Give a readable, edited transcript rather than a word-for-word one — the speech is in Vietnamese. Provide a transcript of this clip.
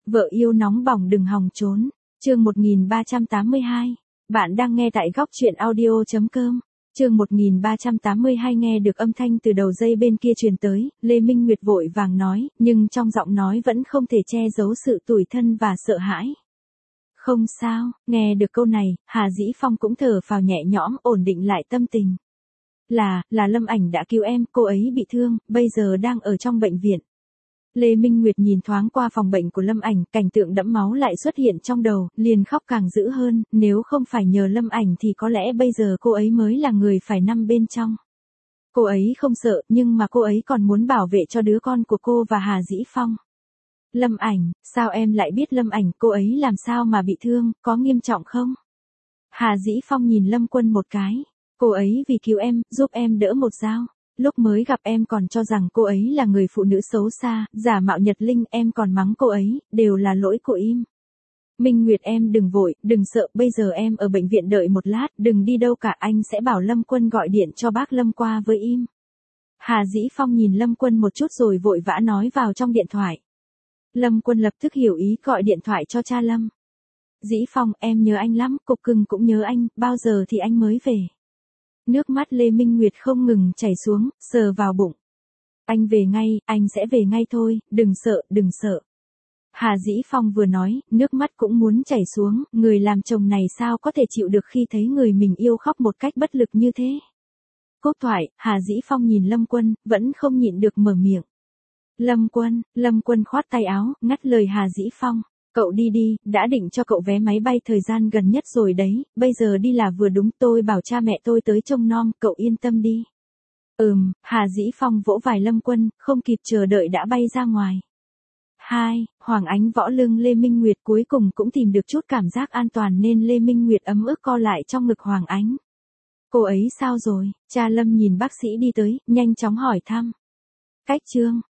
Vợ yêu nóng bỏng đừng hòng trốn. Chương 1382. Bạn đang nghe tại góc truyện audio.com. Chương 1382 nghe được âm thanh từ đầu dây bên kia truyền tới, Lê Minh Nguyệt vội vàng nói, nhưng trong giọng nói vẫn không thể che giấu sự tủi thân và sợ hãi. Không sao, nghe được câu này, Hà Dĩ Phong cũng thở phào nhẹ nhõm, ổn định lại tâm tình. Là Lâm Ảnh đã cứu em, cô ấy bị thương, bây giờ đang ở trong bệnh viện. Lê Minh Nguyệt nhìn thoáng qua phòng bệnh của Lâm Ảnh, cảnh tượng đẫm máu lại xuất hiện trong đầu, liền khóc càng dữ hơn, nếu không phải nhờ Lâm Ảnh thì có lẽ bây giờ cô ấy mới là người phải nằm bên trong. Cô ấy không sợ, nhưng mà cô ấy còn muốn bảo vệ cho đứa con của cô và Hà Dĩ Phong. Lâm Ảnh, sao em lại biết Lâm Ảnh, cô ấy làm sao mà bị thương, có nghiêm trọng không? Hà Dĩ Phong nhìn Lâm Quân một cái, cô ấy vì cứu em, giúp em đỡ một dao. Lúc mới gặp em còn cho rằng cô ấy là người phụ nữ xấu xa, giả mạo Nhật Linh, em còn mắng cô ấy, đều là lỗi của em. Minh Nguyệt em đừng vội, đừng sợ, bây giờ em ở bệnh viện đợi một lát, đừng đi đâu cả, anh sẽ bảo Lâm Quân gọi điện cho bác Lâm qua với em. Hà Dĩ Phong nhìn Lâm Quân một chút rồi vội vã nói vào trong điện thoại. Lâm Quân lập tức hiểu ý, gọi điện thoại cho cha Lâm. Dĩ Phong, em nhớ anh lắm, Cục Cưng cũng nhớ anh, bao giờ thì anh mới về? Nước mắt Lê Minh Nguyệt không ngừng chảy xuống, sờ vào bụng. Anh về ngay, anh sẽ về ngay thôi, đừng sợ, đừng sợ. Hà Dĩ Phong vừa nói, nước mắt cũng muốn chảy xuống, người làm chồng này sao có thể chịu được khi thấy người mình yêu khóc một cách bất lực như thế. Cúp thoại, Hà Dĩ Phong nhìn Lâm Quân, vẫn không nhịn được mở miệng. Lâm Quân khoát tay áo, ngắt lời Hà Dĩ Phong. Cậu đi đi, đã định cho cậu vé máy bay thời gian gần nhất rồi đấy, bây giờ đi là vừa đúng, tôi bảo cha mẹ tôi tới trông nom, cậu yên tâm đi. Hà Dĩ Phong vỗ vai Lâm Quân, không kịp chờ đợi đã bay ra ngoài. Hoàng Ánh võ lưng Lê Minh Nguyệt cuối cùng cũng tìm được chút cảm giác an toàn nên Lê Minh Nguyệt ấm ức co lại trong ngực Hoàng Ánh. Cô ấy sao rồi? Cha Lâm nhìn bác sĩ đi tới, nhanh chóng hỏi thăm. Cách Trương,